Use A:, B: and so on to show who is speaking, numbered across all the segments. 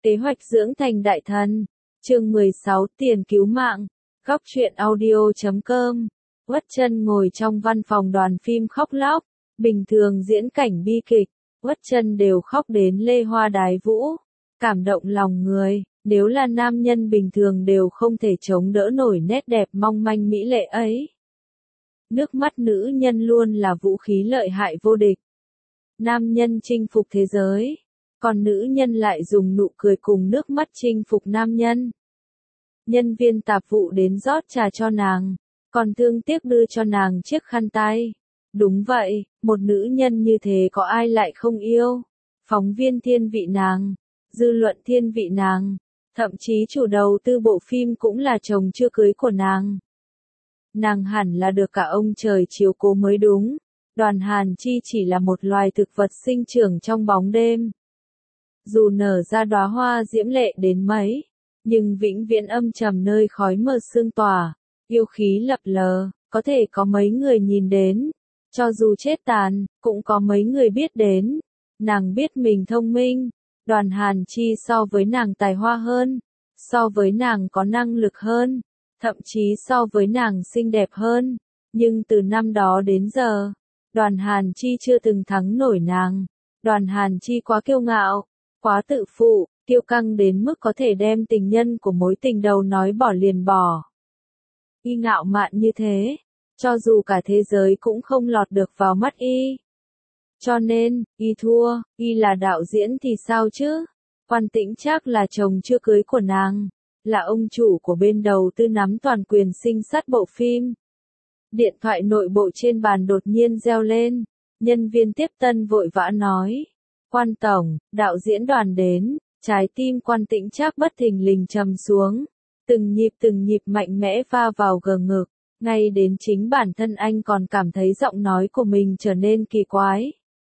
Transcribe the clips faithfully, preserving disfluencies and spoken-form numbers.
A: Kế hoạch dưỡng thành đại thần. Chương mười sáu Tiền cứu mạng. Góc truyện audio chấm com. Uất Chân ngồi trong văn phòng đoàn phim khóc lóc. Bình thường diễn cảnh bi kịch, Uất Chân đều khóc đến lê hoa đái vũ. Cảm động lòng người, nếu là nam nhân bình thường đều không thể chống đỡ nổi nét đẹp mong manh mỹ lệ ấy. Nước mắt nữ nhân luôn là vũ khí lợi hại vô địch. Nam nhân chinh phục thế giới, còn nữ nhân lại dùng nụ cười cùng nước mắt chinh phục nam nhân. Nhân viên tạp vụ đến rót trà cho nàng, còn thương tiếc đưa cho nàng chiếc khăn tay. Đúng vậy, một nữ nhân như thế có ai lại không yêu. Phóng viên thiên vị nàng, dư luận thiên vị nàng, thậm chí chủ đầu tư bộ phim cũng là chồng chưa cưới của nàng. Nàng hẳn là được cả ông trời chiếu cố mới đúng. Đoàn Hàn Chi chỉ là một loài thực vật sinh trưởng trong bóng đêm. Dù nở ra đóa hoa diễm lệ đến mấy, nhưng vĩnh viễn âm trầm nơi khói mờ sương tỏa, yêu khí lập lờ, có thể có mấy người nhìn đến. Cho dù chết tàn, cũng có mấy người biết đến. Nàng biết mình thông minh, Đoàn Hàn Chi so với nàng tài hoa hơn, so với nàng có năng lực hơn, thậm chí so với nàng xinh đẹp hơn. Nhưng từ năm đó đến giờ, Đoàn Hàn Chi chưa từng thắng nổi nàng. Đoàn Hàn Chi quá kiêu ngạo, quá tự phụ, kiêu căng đến mức có thể đem tình nhân của mối tình đầu nói bỏ liền bỏ. Y ngạo mạn như thế, cho dù cả thế giới cũng không lọt được vào mắt y. Cho nên, y thua, y là đạo diễn thì sao chứ? Quan Tĩnh Trác là chồng chưa cưới của nàng, là ông chủ của bên đầu tư nắm toàn quyền sinh sát bộ phim. Điện thoại nội bộ trên bàn đột nhiên reo lên, nhân viên tiếp tân vội vã nói. Quan tổng, đạo diễn Đoàn đến. Trái tim Quan Tĩnh Trác bất thình lình trầm xuống, từng nhịp từng nhịp mạnh mẽ va vào gờ ngực, ngay đến chính bản thân anh còn cảm thấy giọng nói của mình trở nên kỳ quái.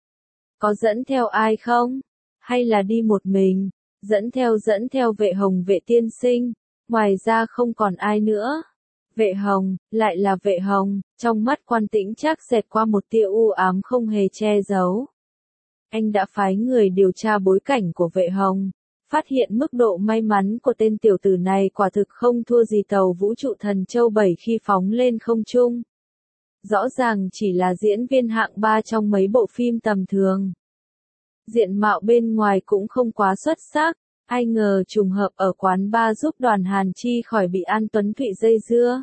A: Có dẫn theo ai không? Hay là đi một mình? Dẫn theo dẫn theo Vệ Hồng Vệ tiên sinh, ngoài ra không còn ai nữa. Vệ Hồng, lại là Vệ Hồng, trong mắt Quan Tĩnh Trác xẹt qua một tia u ám không hề che giấu. Anh đã phái người điều tra bối cảnh của Vệ Hồng, phát hiện mức độ may mắn của tên tiểu tử này quả thực không thua gì tàu vũ trụ Thần Châu bảy khi phóng lên không trung. Rõ ràng chỉ là diễn viên hạng ba trong mấy bộ phim tầm thường. Diện mạo bên ngoài cũng không quá xuất sắc, ai ngờ trùng hợp ở quán bar giúp Đoàn Hàn Chi khỏi bị An Tuấn Thụy dây dưa.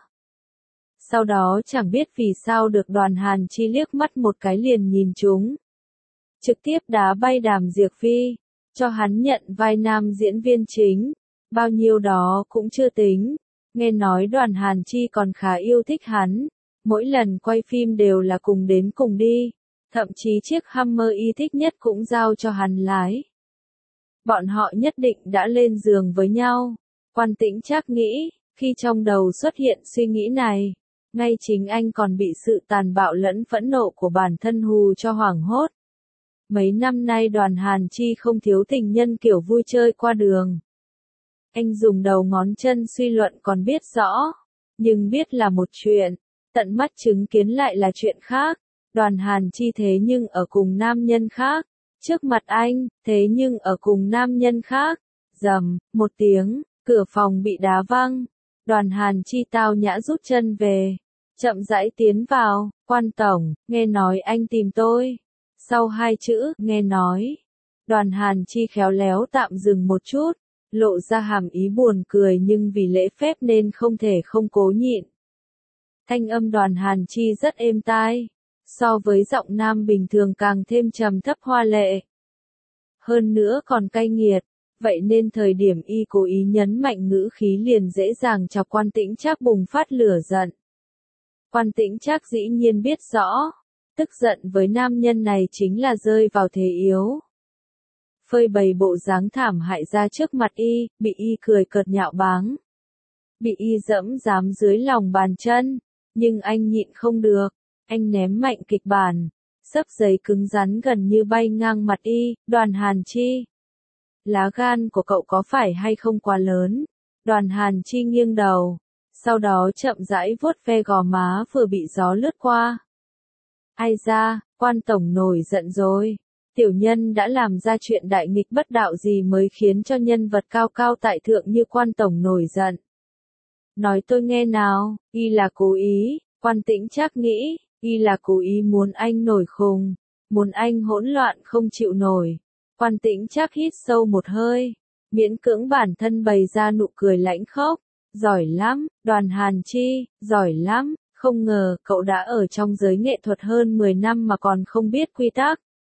A: Sau đó chẳng biết vì sao được Đoàn Hàn Chi liếc mắt một cái liền nhìn chúng. Trực tiếp đá bay Đàm Diệc Phi, cho hắn nhận vai nam diễn viên chính, bao nhiêu đó cũng chưa tính. Nghe nói Đoàn Hàn Chi còn khá yêu thích hắn, mỗi lần quay phim đều là cùng đến cùng đi, thậm chí chiếc Hummer y thích nhất cũng giao cho hắn lái. Bọn họ nhất định đã lên giường với nhau. Quan Tĩnh Trác nghĩ, khi trong đầu xuất hiện suy nghĩ này, ngay chính anh còn bị sự tàn bạo lẫn phẫn nộ của bản thân hù cho hoảng hốt. Mấy năm nay Đoàn Hàn Chi không thiếu tình nhân kiểu vui chơi qua đường. Anh dùng đầu ngón chân suy luận còn biết rõ, nhưng biết là một chuyện, tận mắt chứng kiến lại là chuyện khác. Đoàn Hàn Chi thế nhưng ở cùng nam nhân khác, trước mặt anh, thế nhưng ở cùng nam nhân khác. Rầm, một tiếng, cửa phòng bị đá văng. Đoàn Hàn Chi tao nhã rút chân về, chậm rãi tiến vào. Quan tổng, nghe nói anh tìm tôi. Sau hai chữ, nghe nói, Đoàn Hàn Chi khéo léo tạm dừng một chút, lộ ra hàm ý buồn cười nhưng vì lễ phép nên không thể không cố nhịn. Thanh âm Đoàn Hàn Chi rất êm tai, so với giọng nam bình thường càng thêm trầm thấp hoa lệ. Hơn nữa còn cay nghiệt, vậy nên thời điểm y cố ý nhấn mạnh ngữ khí liền dễ dàng chọc Quan Tĩnh Trác bùng phát lửa giận. Quan Tĩnh Trác dĩ nhiên biết rõ, tức giận với nam nhân này chính là rơi vào thế yếu. Phơi bày bộ dáng thảm hại ra trước mặt y, bị y cười cợt nhạo báng. Bị y dẫm dám dưới lòng bàn chân, nhưng anh nhịn không được, anh ném mạnh kịch bản, xấp giấy cứng rắn gần như bay ngang mặt y. Đoàn Hàn Chi, lá gan của cậu có phải hay không quá lớn? Đoàn Hàn Chi nghiêng đầu, sau đó chậm rãi vuốt ve gò má vừa bị gió lướt qua. Ai da, Quan tổng nổi giận rồi. Tiểu nhân đã làm ra chuyện đại nghịch bất đạo gì mới khiến cho nhân vật cao cao tại thượng như quan tổng nổi giận. Nói tôi nghe nào, y là cố ý, Quan Tĩnh Trác nghĩ, y là cố ý muốn anh nổi khùng, muốn anh hỗn loạn không chịu nổi. Quan Tĩnh Trác hít sâu một hơi, miễn cưỡng bản thân bày ra nụ cười lãnh khốc, giỏi lắm, Đoàn Hàn Chi, giỏi lắm, không ngờ cậu đã ở trong giới nghệ thuật hơn mười năm mà còn không biết quy tắc.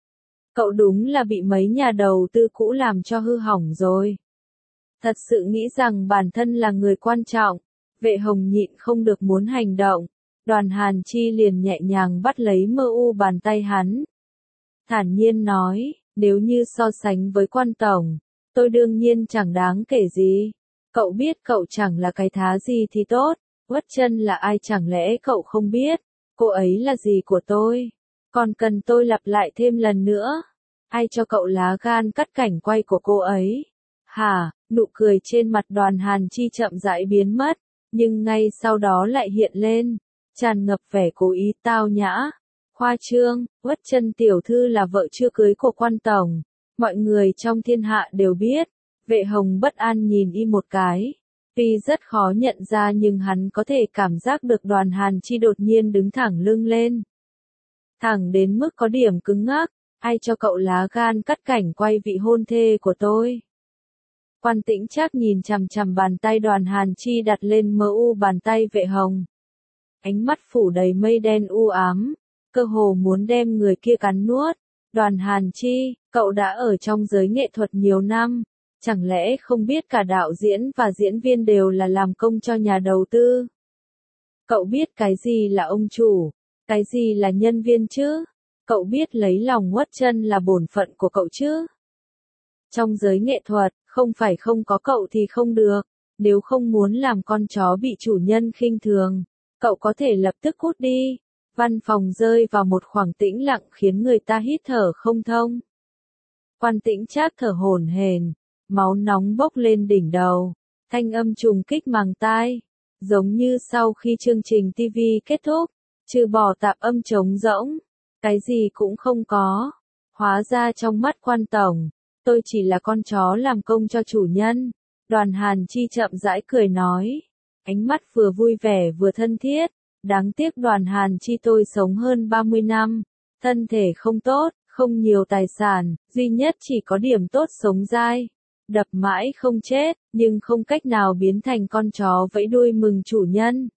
A: Cậu đúng là bị mấy nhà đầu tư cũ làm cho hư hỏng rồi. Thật sự nghĩ rằng bản thân là người quan trọng, Vệ Hồng nhịn không được muốn hành động. Đoàn Hàn Chi liền nhẹ nhàng bắt lấy mơ u bàn tay hắn. Thản nhiên nói, nếu như so sánh với Quan tổng, tôi đương nhiên chẳng đáng kể gì. Cậu biết cậu chẳng là cái thá gì thì tốt, Uất Chân là ai chẳng lẽ cậu không biết, cô ấy là gì của tôi. Còn cần tôi lặp lại thêm lần nữa, ai cho cậu lá gan cắt cảnh quay của cô ấy. Hả, nụ cười trên mặt Đoàn Hàn Chi chậm rãi biến mất, nhưng ngay sau đó lại hiện lên, tràn ngập vẻ cố ý tao nhã. Khoa trương, Uất Chân tiểu thư là vợ chưa cưới của Quan tổng, mọi người trong thiên hạ đều biết. Vệ Hồng bất an nhìn y một cái, tuy rất khó nhận ra nhưng hắn có thể cảm giác được Đoàn Hàn Chi đột nhiên đứng thẳng lưng lên. Thẳng đến mức có điểm cứng ngắc, ai cho cậu lá gan cắt cảnh quay vị hôn thê của tôi. Quan Tĩnh Trác nhìn chằm chằm bàn tay Đoàn Hàn Chi đặt lên mơ u bàn tay Vệ Hồng. Ánh mắt phủ đầy mây đen u ám, cơ hồ muốn đem người kia cắn nuốt. Đoàn Hàn Chi, cậu đã ở trong giới nghệ thuật nhiều năm, chẳng lẽ không biết cả đạo diễn và diễn viên đều là làm công cho nhà đầu tư? Cậu biết cái gì là ông chủ, cái gì là nhân viên chứ? Cậu biết lấy lòng Uất Chân là bổn phận của cậu chứ? Trong giới nghệ thuật, không phải không có cậu thì không được, nếu không muốn làm con chó bị chủ nhân khinh thường, cậu có thể lập tức cút đi. Văn phòng rơi vào một khoảng tĩnh lặng khiến người ta hít thở không thông. Quan Tĩnh Trác thở hổn hển, máu nóng bốc lên đỉnh đầu, thanh âm trùng kích màng tai, giống như sau khi chương trình ti vi kết thúc, trừ bỏ tạp âm trống rỗng, cái gì cũng không có. Hóa ra trong mắt Quan tổng, tôi chỉ là con chó làm công cho chủ nhân. Đoàn Hàn Chi chậm rãi cười nói, ánh mắt vừa vui vẻ vừa thân thiết. Đáng tiếc Đoàn Hàn Chi tôi sống hơn ba mươi năm, thân thể không tốt, không nhiều tài sản, duy nhất chỉ có điểm tốt sống dai, đập mãi không chết, nhưng không cách nào biến thành con chó vẫy đuôi mừng chủ nhân.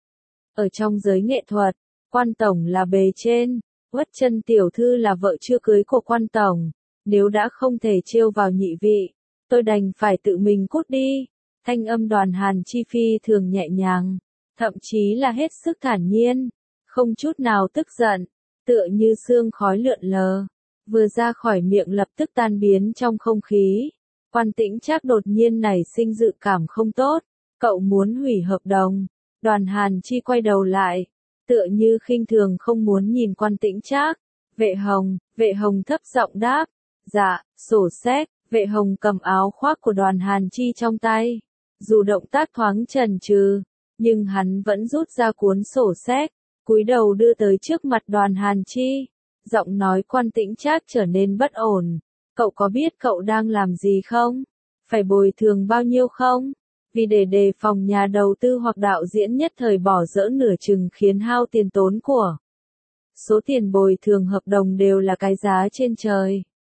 A: Ở trong giới nghệ thuật, Quan tổng là bề trên, Uất Chân tiểu thư là vợ chưa cưới của Quan tổng, nếu đã không thể trêu vào nhị vị, tôi đành phải tự mình cút đi. Thanh âm Đoàn Hàn Chi phi thường nhẹ nhàng, thậm chí là hết sức thản nhiên, không chút nào tức giận, tựa như sương khói lượn lờ, vừa ra khỏi miệng lập tức tan biến trong không khí. Quan Tĩnh Trác đột nhiên nảy sinh dự cảm không tốt, cậu muốn hủy hợp đồng. Đoàn Hàn Chi quay đầu lại, tựa như khinh thường không muốn nhìn Quan Tĩnh Trác. Vệ Hồng, Vệ Hồng thấp giọng đáp, dạ, sổ sách. Vệ Hồng cầm áo khoác của Đoàn Hàn Chi trong tay, dù động tác thoáng chần chừ, nhưng hắn vẫn rút ra cuốn sổ sách, cúi đầu đưa tới trước mặt Đoàn Hàn Chi. Giọng nói Quan Tĩnh Trác trở nên bất ổn. Cậu có biết cậu đang làm gì không? Phải bồi thường bao nhiêu không? Vì để đề phòng nhà đầu tư hoặc đạo diễn nhất thời bỏ dỡ nửa chừng khiến hao tiền tốn của. Số tiền bồi thường hợp đồng đều là cái giá trên trời.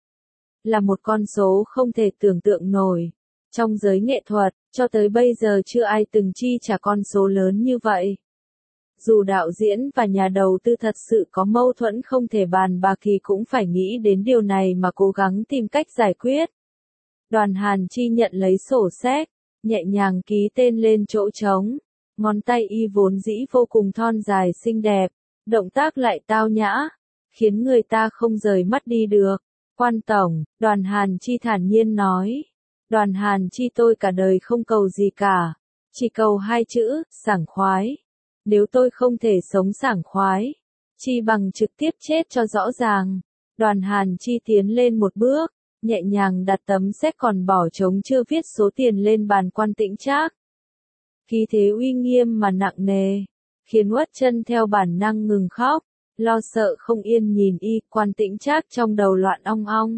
A: Là một con số không thể tưởng tượng nổi. Trong giới nghệ thuật, cho tới bây giờ chưa ai từng chi trả con số lớn như vậy. Dù đạo diễn và nhà đầu tư thật sự có mâu thuẫn không thể bàn bạc thì cũng phải nghĩ đến điều này mà cố gắng tìm cách giải quyết. Đoàn Hàn Chi nhận lấy sổ sách, nhẹ nhàng ký tên lên chỗ trống. Ngón tay y vốn dĩ vô cùng thon dài xinh đẹp, động tác lại tao nhã, khiến người ta không rời mắt đi được. Quan tổng, Đoàn Hàn Chi thản nhiên nói. Đoàn Hàn Chi tôi cả đời không cầu gì cả, chỉ cầu hai chữ, sảng khoái. Nếu tôi không thể sống sảng khoái, chi bằng trực tiếp chết cho rõ ràng. Đoàn Hàn Chi tiến lên một bước, nhẹ nhàng đặt tấm séc còn bỏ trống chưa viết số tiền lên bàn Quan Tĩnh Trác. Khí thế uy nghiêm mà nặng nề, khiến Uất Chân theo bản năng ngừng khóc. Lo sợ không yên nhìn y, Quan Tĩnh Trác trong đầu loạn ong ong.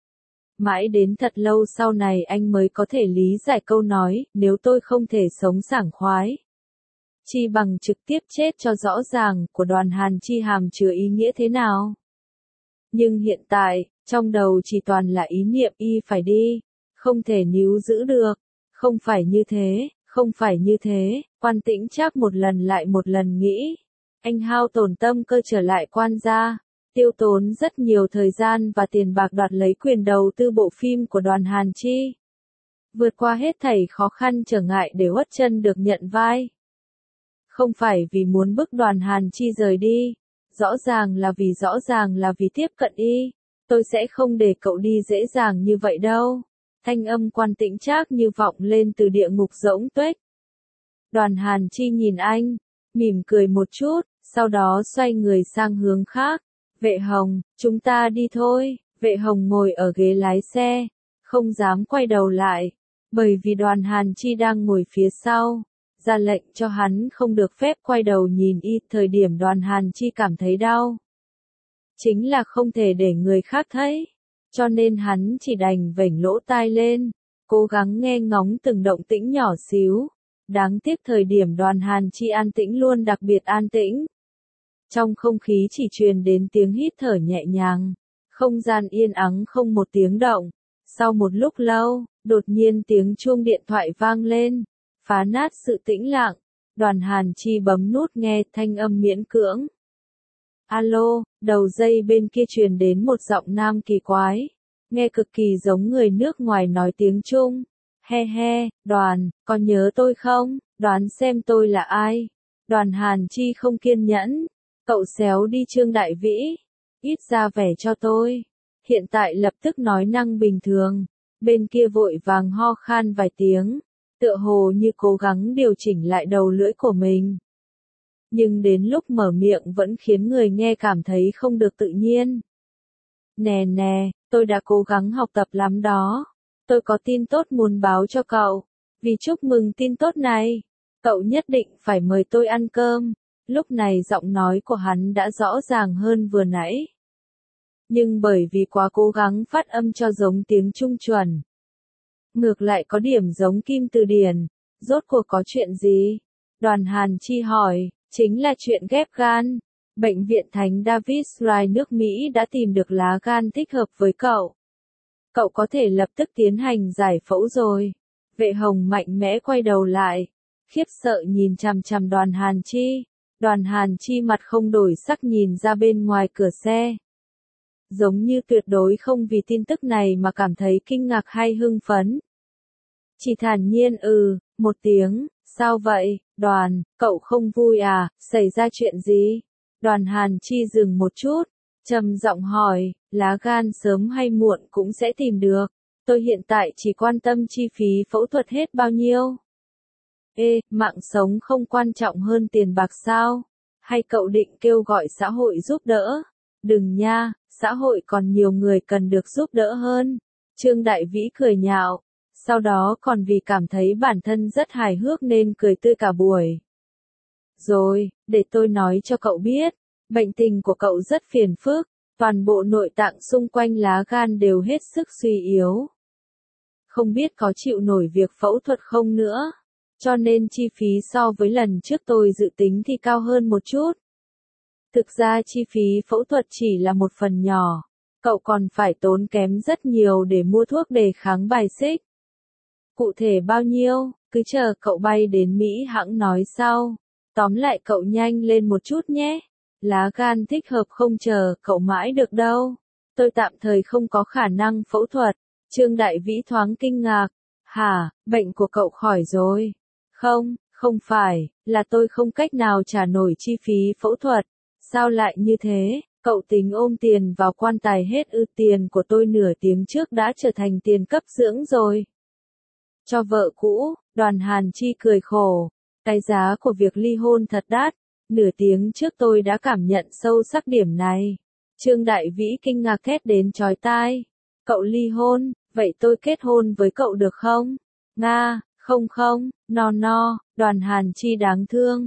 A: Mãi đến thật lâu sau này anh mới có thể lý giải câu nói, nếu tôi không thể sống sảng khoái, chi bằng trực tiếp chết cho rõ ràng, của Đoàn Hàn Chi hàm chứa ý nghĩa thế nào. Nhưng hiện tại, trong đầu chỉ toàn là ý niệm y phải đi, không thể níu giữ được, không phải như thế, không phải như thế, Quan Tĩnh Trác một lần lại một lần nghĩ. Anh hao tổn tâm cơ trở lại Quan gia, tiêu tốn rất nhiều thời gian và tiền bạc đoạt lấy quyền đầu tư bộ phim của Đoàn Hàn Chi. Vượt qua hết thảy khó khăn trở ngại để Uất Chân được nhận vai. Không phải vì muốn bức Đoàn Hàn Chi rời đi, rõ ràng là vì rõ ràng là vì tiếp cận y, tôi sẽ không để cậu đi dễ dàng như vậy đâu. Thanh âm Quan Tĩnh Trác như vọng lên từ địa ngục rỗng tuếch. Đoàn Hàn Chi nhìn anh, mỉm cười một chút, sau đó xoay người sang hướng khác. Vệ Hồng, chúng ta đi thôi. Vệ Hồng ngồi ở ghế lái xe, không dám quay đầu lại, bởi vì Đoàn Hàn Chi đang ngồi phía sau, ra lệnh cho hắn không được phép quay đầu nhìn y. Thời điểm Đoàn Hàn Chi cảm thấy đau, chính là không thể để người khác thấy, cho nên hắn chỉ đành vểnh lỗ tai lên, cố gắng nghe ngóng từng động tĩnh nhỏ xíu. Đáng tiếc thời điểm Đoàn Hàn Chi an tĩnh luôn đặc biệt an tĩnh. Trong không khí chỉ truyền đến tiếng hít thở nhẹ nhàng, không gian yên ắng không một tiếng động. Sau một lúc lâu, đột nhiên tiếng chuông điện thoại vang lên, phá nát sự tĩnh lặng. Đoàn Hàn Chi bấm nút nghe, thanh âm miễn cưỡng. Alo, đầu dây bên kia truyền đến một giọng nam kỳ quái, nghe cực kỳ giống người nước ngoài nói tiếng Trung. He he, Đoàn, có nhớ tôi không? Đoán xem tôi là ai? Đoàn Hàn Chi không kiên nhẫn. Cậu xéo đi Trương Đại Vĩ. Ít ra vẻ cho tôi. Hiện tại lập tức nói năng bình thường. Bên kia vội vàng ho khan vài tiếng, tựa hồ như cố gắng điều chỉnh lại đầu lưỡi của mình. Nhưng đến lúc mở miệng vẫn khiến người nghe cảm thấy không được tự nhiên. Nè nè, tôi đã cố gắng học tập lắm đó. Tôi có tin tốt muốn báo cho cậu. Vì chúc mừng tin tốt này, cậu nhất định phải mời tôi ăn cơm. Lúc này giọng nói của hắn đã rõ ràng hơn vừa nãy. Nhưng bởi vì quá cố gắng phát âm cho giống tiếng Trung chuẩn, ngược lại có điểm giống Kim Từ Điển. Rốt cuộc có chuyện gì? Đoàn Hàn Chi hỏi. Chính là chuyện ghép gan. Bệnh viện Thánh David Rai nước Mỹ đã tìm được lá gan thích hợp với cậu. Cậu có thể lập tức tiến hành giải phẫu rồi. Vệ Hồng mạnh mẽ quay đầu lại, khiếp sợ nhìn chằm chằm Đoàn Hàn Chi. Đoàn Hàn Chi mặt không đổi sắc nhìn ra bên ngoài cửa xe, giống như tuyệt đối không vì tin tức này mà cảm thấy kinh ngạc hay hưng phấn. Chỉ thản nhiên ừ, một tiếng. Sao vậy, Đoàn, cậu không vui à, xảy ra chuyện gì? Đoàn Hàn Chi dừng một chút, trầm giọng hỏi, lá gan sớm hay muộn cũng sẽ tìm được. Tôi hiện tại chỉ quan tâm chi phí phẫu thuật hết bao nhiêu. Ê, mạng sống không quan trọng hơn tiền bạc sao? Hay cậu định kêu gọi xã hội giúp đỡ? Đừng nha, xã hội còn nhiều người cần được giúp đỡ hơn. Trương Đại Vĩ cười nhạo. Sau đó còn vì cảm thấy bản thân rất hài hước nên cười tươi cả buổi. Rồi, để tôi nói cho cậu biết, bệnh tình của cậu rất phiền phức, toàn bộ nội tạng xung quanh lá gan đều hết sức suy yếu. Không biết có chịu nổi việc phẫu thuật không nữa, cho nên chi phí so với lần trước tôi dự tính thì cao hơn một chút. Thực ra chi phí phẫu thuật chỉ là một phần nhỏ, cậu còn phải tốn kém rất nhiều để mua thuốc đề kháng bài xích. Cụ thể bao nhiêu, cứ chờ cậu bay đến Mỹ hẵng nói sau. Tóm lại cậu nhanh lên một chút nhé. Lá gan thích hợp không chờ cậu mãi được đâu. Tôi tạm thời không có khả năng phẫu thuật. Trương Đại Vĩ thoáng kinh ngạc. Hả, bệnh của cậu khỏi rồi? Không, không phải, là tôi không cách nào trả nổi chi phí phẫu thuật. Sao lại như thế? Cậu tính ôm tiền vào quan tài hết ư? Tiền của tôi nửa tiếng trước đã trở thành tiền cấp dưỡng rồi. Cho vợ cũ, Đoàn Hàn Chi cười khổ. Cái giá của việc ly hôn thật đắt. Nửa tiếng trước tôi đã cảm nhận sâu sắc điểm này. Trương Đại Vĩ kinh ngạc thét đến chói tai. Cậu ly hôn, vậy tôi kết hôn với cậu được không? Nga, không không, no no, Đoàn Hàn Chi đáng thương.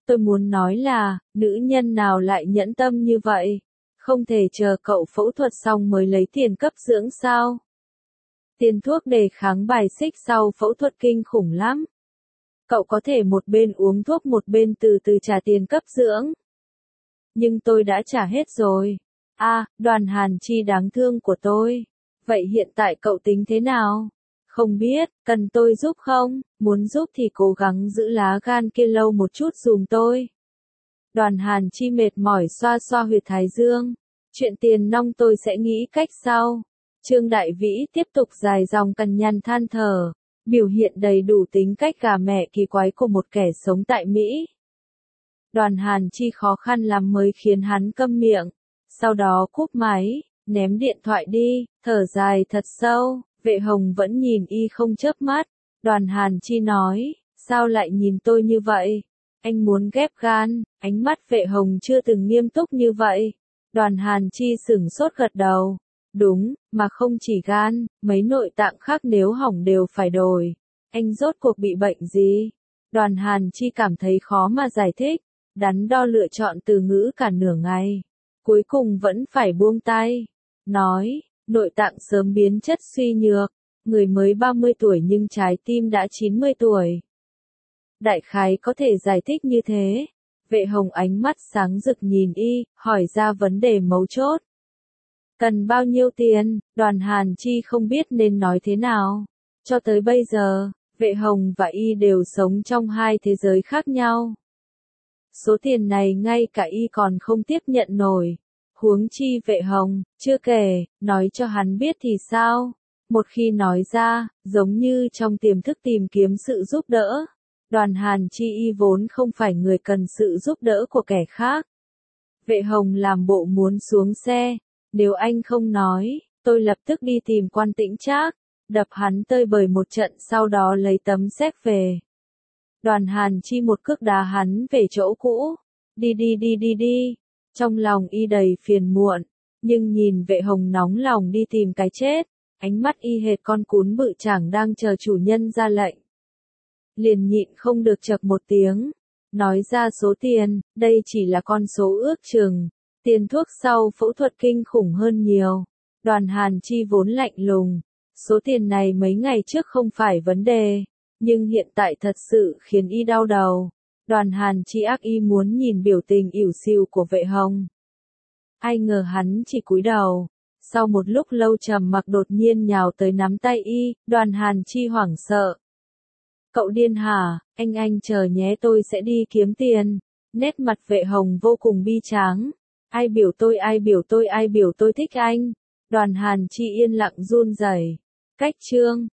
A: Tôi muốn nói là, nữ nhân nào lại nhẫn tâm như vậy? Không thể chờ cậu phẫu thuật xong mới lấy tiền cấp dưỡng sao? Tiền thuốc đề kháng bài xích sau phẫu thuật kinh khủng lắm. Cậu có thể một bên uống thuốc một bên từ từ trả tiền cấp dưỡng. Nhưng tôi đã trả hết rồi. À, Đoàn Hàn Chi đáng thương của tôi. Vậy hiện tại cậu tính thế nào? Không biết, cần tôi giúp không? Muốn giúp thì cố gắng giữ lá gan kia lâu một chút dùm tôi. Đoàn Hàn Chi mệt mỏi xoa xoa huyệt thái dương. Chuyện tiền nong tôi sẽ nghĩ cách sau. Trương Đại Vĩ tiếp tục dài dòng cằn nhằn than thở. Biểu hiện đầy đủ tính cách gà mẹ kỳ quái của một kẻ sống tại Mỹ. Đoàn Hàn Chi khó khăn lắm mới khiến hắn câm miệng. Sau đó cúp máy, ném điện thoại đi, thở dài thật sâu. Vệ Hồng vẫn nhìn y không chớp mắt. Đoàn Hàn Chi nói, sao lại nhìn tôi như vậy? Anh muốn ghép gan. Ánh mắt Vệ Hồng chưa từng nghiêm túc như vậy. Đoàn Hàn Chi sửng sốt gật đầu. Đúng, mà không chỉ gan, mấy nội tạng khác nếu hỏng đều phải đổi. Anh rốt cuộc bị bệnh gì? Đoàn Hàn Chi cảm thấy khó mà giải thích. Đắn đo lựa chọn từ ngữ cả nửa ngày. Cuối cùng vẫn phải buông tay. Nói, nội tạng sớm biến chất suy nhược. Người mới ba mươi tuổi nhưng trái tim đã chín mươi tuổi. Đại khái có thể giải thích như thế. Vệ Hồng ánh mắt sáng rực nhìn y, hỏi ra vấn đề mấu chốt. Cần bao nhiêu tiền? Đoàn Hàn Chi không biết nên nói thế nào. Cho tới bây giờ, Vệ Hồng và y đều sống trong hai thế giới khác nhau. Số tiền này ngay cả y còn không tiếp nhận nổi. Huống chi Vệ Hồng, chưa kể, nói cho hắn biết thì sao? Một khi nói ra, giống như trong tiềm thức tìm kiếm sự giúp đỡ. Đoàn Hàn Chi y vốn không phải người cần sự giúp đỡ của kẻ khác. Vệ Hồng làm bộ muốn xuống xe. Nếu anh không nói, tôi lập tức đi tìm Quan Tĩnh Trác, đập hắn tơi bời một trận sau đó lấy tấm séc về. Đoàn Hàn Chi một cước đá hắn về chỗ cũ. Đi đi đi đi đi. Trong lòng y đầy phiền muộn, nhưng nhìn Vệ Hồng nóng lòng đi tìm cái chết, ánh mắt y hệt con cún bự chảng đang chờ chủ nhân ra lệnh. Liền nhịn không được chậc một tiếng, nói ra số tiền, đây chỉ là con số ước chừng. Tiền thuốc sau phẫu thuật kinh khủng hơn nhiều. Đoàn Hàn Chi vốn lạnh lùng. Số tiền này mấy ngày trước không phải vấn đề. Nhưng hiện tại thật sự khiến y đau đầu. Đoàn Hàn Chi ác y muốn nhìn biểu tình ỉu xìu của Vệ Hồng. Ai ngờ hắn chỉ cúi đầu. Sau một lúc lâu trầm mặc đột nhiên nhào tới nắm tay y. Đoàn Hàn Chi hoảng sợ. Cậu điên hả? Anh anh chờ nhé, tôi sẽ đi kiếm tiền. Nét mặt Vệ Hồng vô cùng bi tráng. Ai biểu tôi ai biểu tôi ai biểu tôi thích anh. Đoàn Hàn Chi yên lặng run rẩy. Cách chương